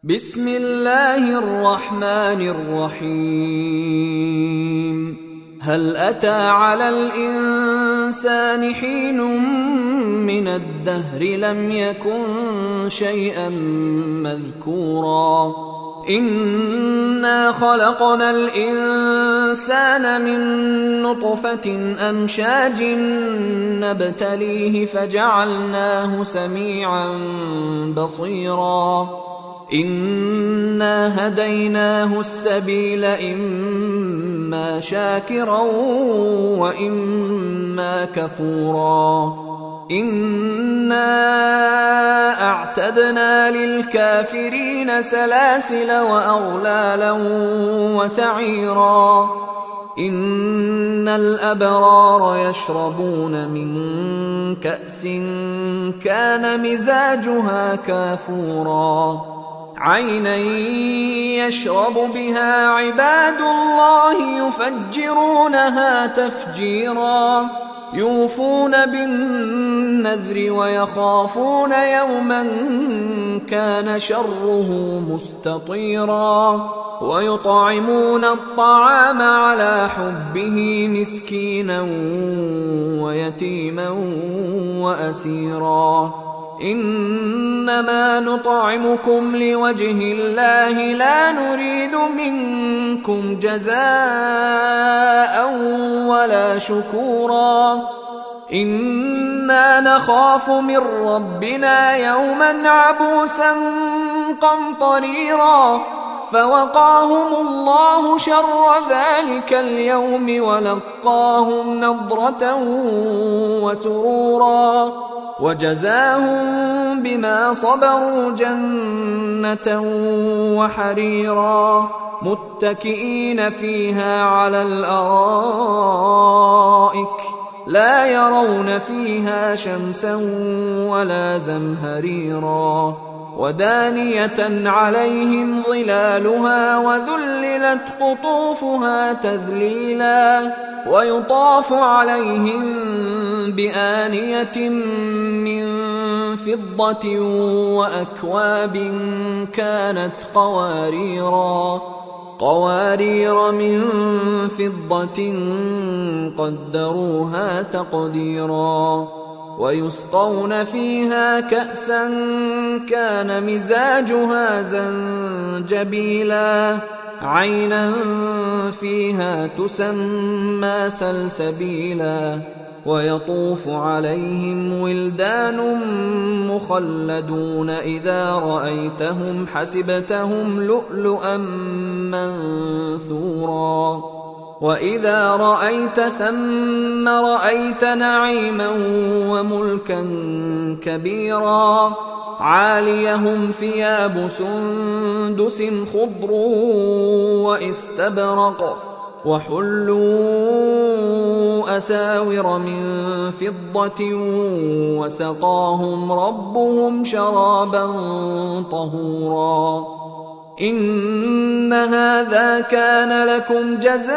بسم الله الرحمن الرحيم. هل أتى على الإنسان حين من الدهر لم يكن شيئا مذكورا إنا خلقنا الإنسان من نطفة أمشاج نبتليه فجعلناه سميعا بصيرا إنا هديناه السبيل إما شاكرا وإما كفورا إنا أعتدنا للكافرين سلاسل وأغلالا وسعيرا إن الأبرار يشربون من كأس كان مزاجها كافورا عينا يشرب بها عباد الله يفجرونها تفجيرا يوفون بالنذر ويخافون يوما كان شره مستطيرا ويطعمون الطعام على حبه مسكينا ويتيما وأسيرا إنما نطعمكم لوجه الله لا نريد منكم جزاء ولا شكورا إنا نخاف من ربنا يوما عبوسا قمطريرا فوقاهم الله شر ذلك اليوم ولقاهم نضرة وسرورا وجزاهم بما صبروا جنة وحريرا متكئين فيها على الأرائك لا يرون فيها شمسا ولا زمهريرا ودانية عليهم ظلالها وذللت قطوفها تذليلا ويطاف عليهم بآنية من فضة وأكواب كانت قوارير من فضة قدروها تقديرا ويسقون فيها كأسا كان مزاجها زنجبيلا عينا فيها تسمى سلسبيلا ويطوف عليهم ولدان مخلدون إذا رأيتهم حسبتهم لؤلؤا منثورا وإذا رأيت ثم رأيت نعيما وملكا كبيرا عاليهم ثياب سندس خضر واستبرق وحلوا أساور من فضة وسقاهم ربهم شرابا طهورا إن هذا كان لكم جزاء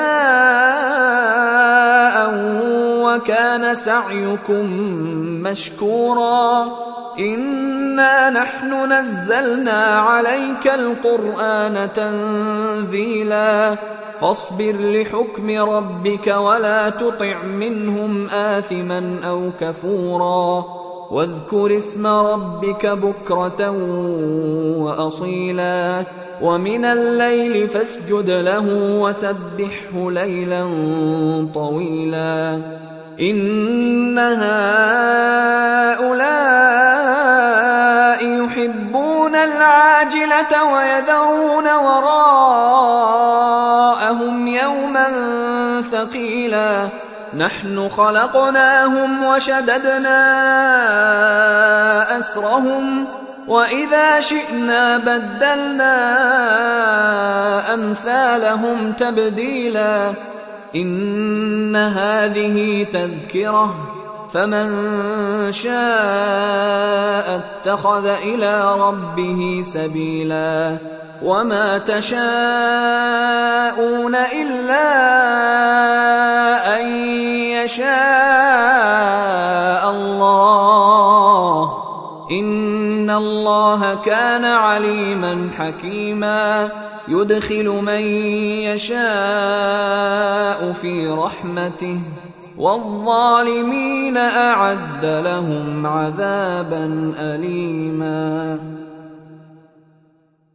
وكان سعيكم مشكورا إنا نحن نزلنا عليك القرآن تنزيلا فاصبر لحكم ربك ولا تطع منهم آثما أو كفورا واذكر اسم ربك بكرة وأصيلا ومن الليل فاسجد له وسبحه ليلا طويلا إن هؤلاء يحبون العاجلة ويذرون وراءهم يوما ثقيلا نحن خلقناهم وشددنا أسرهم وإذا شئنا بدلنا أمثالهم تبديلا إن هذه تذكرة فمن شاء اتخذ إلى ربه سبيلا وما تشاءون إلا أن يشاء الله إن إن الله كان عليما حكيما يدخل من يشاء في رحمته والظالمين أعد لهم عذابا أليما.